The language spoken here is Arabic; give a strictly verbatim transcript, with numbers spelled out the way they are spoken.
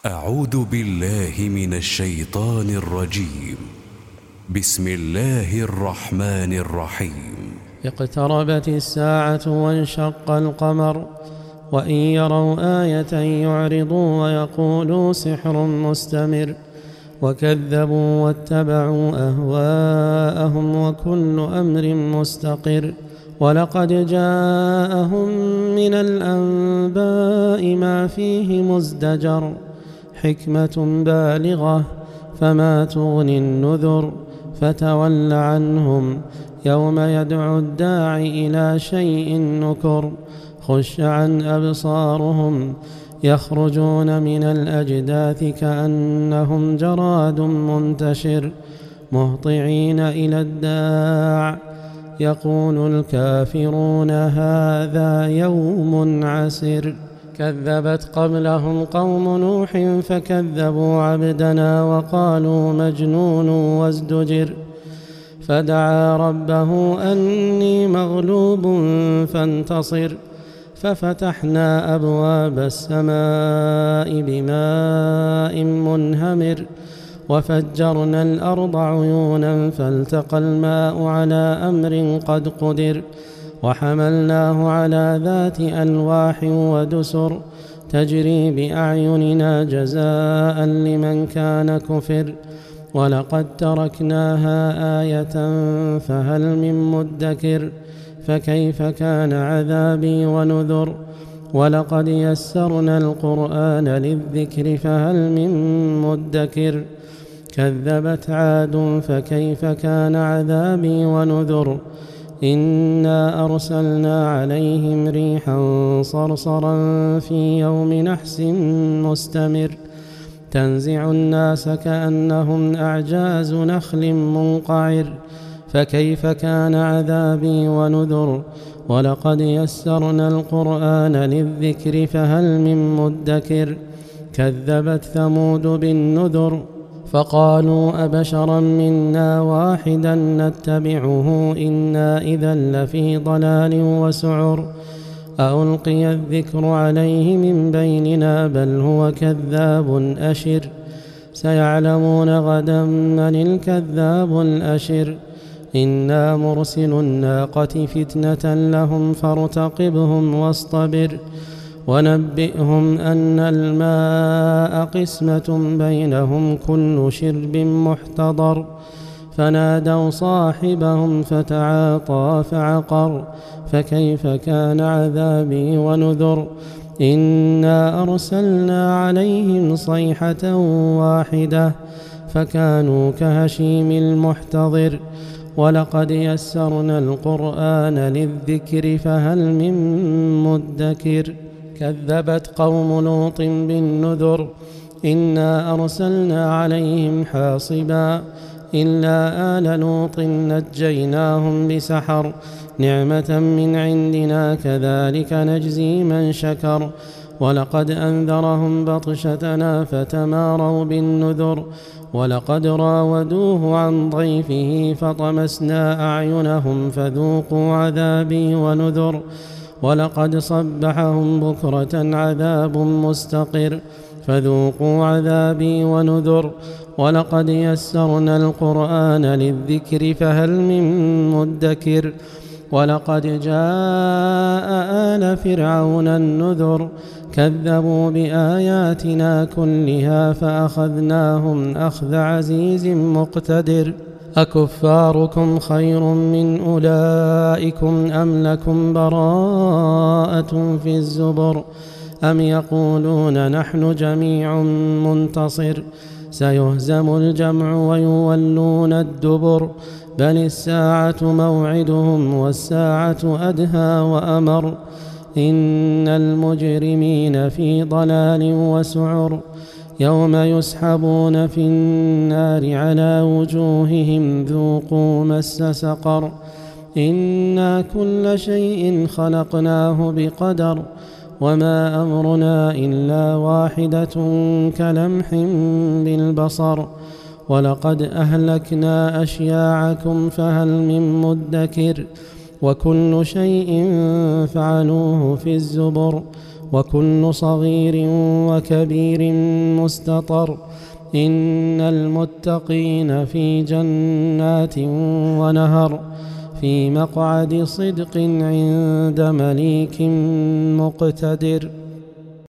أعوذ بالله من الشيطان الرجيم. بسم الله الرحمن الرحيم. اقتربت الساعة وانشق القمر وإن يروا آية يعرضوا ويقولوا سحر مستمر وكذبوا واتبعوا أهواءهم وكل أمر مستقر ولقد جاءهم من الأنباء ما فيه مزدجر حكمة بالغة فما تغني النذر فتول عنهم يوم يدعو الداعي إلى شيء نكر خش عن أبصارهم يخرجون من الأجداث كأنهم جراد منتشر مهطعين إلى الداع يقول الكافرون هذا يوم عسر كذبت قبلهم قوم نوح فكذبوا عبدنا وقالوا مجنون وازدجر فدعا ربه أني مغلوب فانتصر ففتحنا أبواب السماء بماء منهمر وفجرنا الأرض عيونا فالتقى الماء على أمر قد قدر وحملناه على ذات ألواح ودسر تجري بأعيننا جزاء لمن كان كفر ولقد تركناها آية فهل من مدكر فكيف كان عذابي ونذر ولقد يسرنا القرآن للذكر فهل من مدكر كذبت عاد فكيف كان عذابي ونذر إنا أرسلنا عليهم ريحا صرصرا في يوم نحس مستمر تنزع الناس كأنهم أعجاز نخل منقعر فكيف كان عذابي ونذر ولقد يسرنا القرآن للذكر فهل من مدكر كذبت ثمود بالنذر فقالوا أبشرا منا واحدا نتبعه إنا إذا لفي ضلال وسعر ألقي الذكر عليه من بيننا بل هو كذاب أشر سيعلمون غدا من الكذاب الأشر إنا مرسل الناقة فتنة لهم فارتقبهم واصطبر ونبئهم أن الماء قسمة بينهم كل شرب محتضر فنادوا صاحبهم فتعاطى فعقر فكيف كان عذابي ونذر إنا أرسلنا عليهم صيحة واحدة فكانوا كهشيم المحتضر ولقد يسرنا القرآن للذكر فهل من مدكر كذبت قوم لوط بالنذر إنا أرسلنا عليهم حاصبا إلا آل لوط نجيناهم بسحر نعمة من عندنا كذلك نجزي من شكر ولقد أنذرهم بطشتنا فتماروا بالنذر ولقد راودوه عن ضيفه فطمسنا أعينهم فذوقوا عذابي ونذر ولقد صبحهم بكرة عذاب مستقر فذوقوا عذابي ونذر ولقد يسرنا القرآن للذكر فهل من مدكر ولقد جاء آل فرعون النذر كذبوا بآياتنا كلها فأخذناهم أخذ عزيز مقتدر أكفاركم خير من أولئكم أم لكم براءة في الزبر أم يقولون نحن جميع منتصر سيهزم الجمع ويولون الدبر بل الساعة موعدهم والساعة أدهى وأمر إن المجرمين في ضلال وسعر يوم يسحبون في النار على وجوههم ذوقوا مس سقر إنا كل شيء خلقناه بقدر وما أمرنا إلا واحدة كلمح بالبصر ولقد أهلكنا أشياعكم فهل من مدكر وكل شيء فعلوه في الزبر وكل صغير وكبير مستطر. إن المتقين في جنات ونهر في مقعد صدق عند مليك مقتدر.